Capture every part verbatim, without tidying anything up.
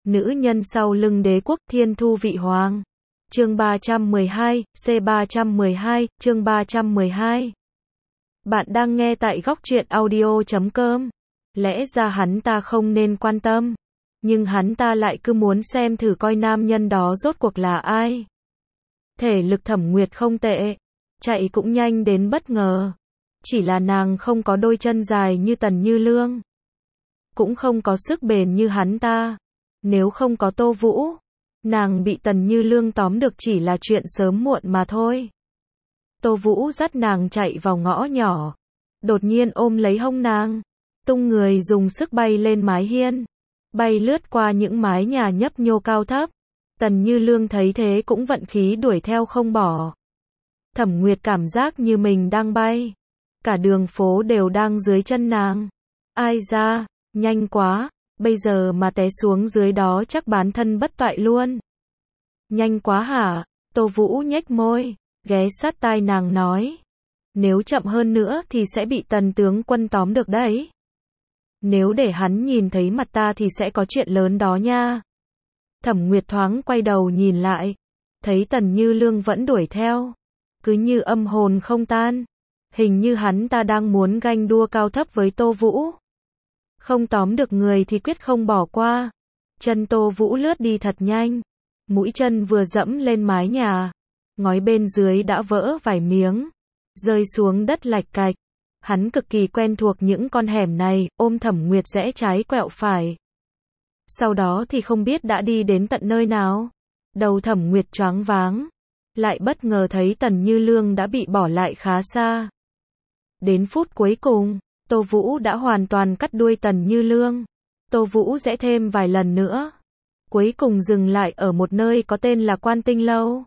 Nữ nhân sau lưng đế quốc thiên thu vị hoàng. Chương ba trăm mười hai, C ba trăm mười hai, chương ba trăm mười hai. Bạn đang nghe tại góc truyện audio chấm com. Lẽ ra hắn ta không nên quan tâm, nhưng hắn ta lại cứ muốn xem thử coi nam nhân đó rốt cuộc là ai. Thể lực Thẩm Nguyệt không tệ, chạy cũng nhanh đến bất ngờ. Chỉ là nàng không có đôi chân dài như Tần Như Lương, cũng không có sức bền như hắn ta. Nếu không có Tô Vũ, nàng bị Tần Như Lương tóm được chỉ là chuyện sớm muộn mà thôi. Tô Vũ dắt nàng chạy vào ngõ nhỏ, đột nhiên ôm lấy hông nàng, tung người dùng sức bay lên mái hiên, bay lướt qua những mái nhà nhấp nhô cao thấp. Tần Như Lương thấy thế cũng vận khí đuổi theo không bỏ. Thẩm Nguyệt cảm giác như mình đang bay, cả đường phố đều đang dưới chân nàng. Ai da, nhanh quá, bây giờ mà té xuống dưới đó chắc bán thân bất toại luôn. Nhanh quá hả? Tô Vũ nhếch môi, ghé sát tai nàng nói. Nếu chậm hơn nữa thì sẽ bị Tần tướng quân tóm được đấy. Nếu để hắn nhìn thấy mặt ta thì sẽ có chuyện lớn đó nha. Thẩm Nguyệt thoáng quay đầu nhìn lại, thấy Tần Như Lương vẫn đuổi theo, cứ như âm hồn không tan. Hình như hắn ta đang muốn ganh đua cao thấp với Tô Vũ. Không tóm được người thì quyết không bỏ qua. Chân Tô Vũ lướt đi thật nhanh, mũi chân vừa dẫm lên mái nhà, ngói bên dưới đã vỡ vài miếng, rơi xuống đất lạch cạch. Hắn cực kỳ quen thuộc những con hẻm này, ôm Thẩm Nguyệt rẽ trái quẹo phải. Sau đó thì không biết đã đi đến tận nơi nào. Đầu Thẩm Nguyệt choáng váng, lại bất ngờ thấy Tần Như Lương đã bị bỏ lại khá xa. Đến phút cuối cùng, Tô Vũ đã hoàn toàn cắt đuôi Tần Như Lương. Tô Vũ rẽ thêm vài lần nữa, cuối cùng dừng lại ở một nơi có tên là Quan Tinh Lâu.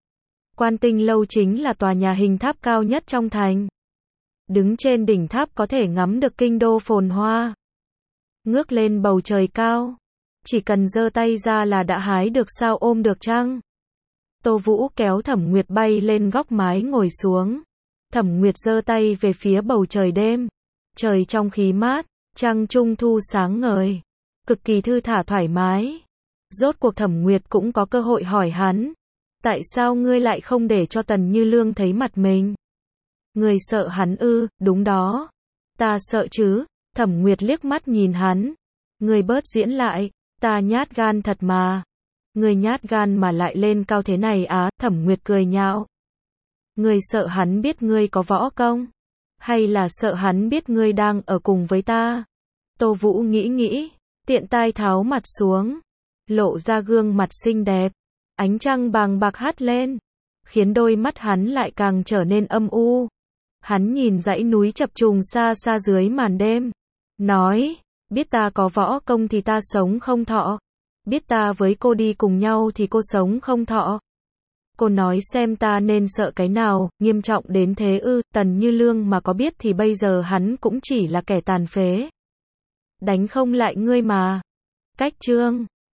Quan Tinh Lâu chính là tòa nhà hình tháp cao nhất trong thành. Đứng trên đỉnh tháp có thể ngắm được kinh đô phồn hoa. Ngước lên bầu trời cao, chỉ cần giơ tay ra là đã hái được sao ôm được trăng. Tô Vũ kéo Thẩm Nguyệt bay lên góc mái ngồi xuống. Thẩm Nguyệt giơ tay về phía bầu trời đêm. Trời trong khí mát, trăng trung thu sáng ngời, cực kỳ thư thả thoải mái. Rốt cuộc Thẩm Nguyệt cũng có cơ hội hỏi hắn, tại sao ngươi lại không để cho Tần Như Lương thấy mặt mình? Ngươi sợ hắn ư? Đúng đó, ta sợ chứ. Thẩm Nguyệt liếc mắt nhìn hắn, ngươi bớt diễn lại, ta nhát gan thật mà. Ngươi nhát gan mà lại lên cao thế này á? Thẩm Nguyệt cười nhạo. Ngươi sợ hắn biết ngươi có võ công, hay là sợ hắn biết ngươi đang ở cùng với ta? Tô Vũ nghĩ nghĩ, tiện tay tháo mặt xuống, lộ ra gương mặt xinh đẹp. Ánh trăng bàng bạc hắt lên, khiến đôi mắt hắn lại càng trở nên âm u. Hắn nhìn dãy núi chập trùng xa xa dưới màn đêm, nói, biết ta có võ công thì ta sống không thọ. Biết ta với cô đi cùng nhau thì cô sống không thọ. Cô nói xem ta nên sợ cái nào, nghiêm trọng đến thế ư? Tần Như Lương mà có biết thì bây giờ hắn cũng chỉ là kẻ tàn phế, đánh không lại ngươi mà. Cách chương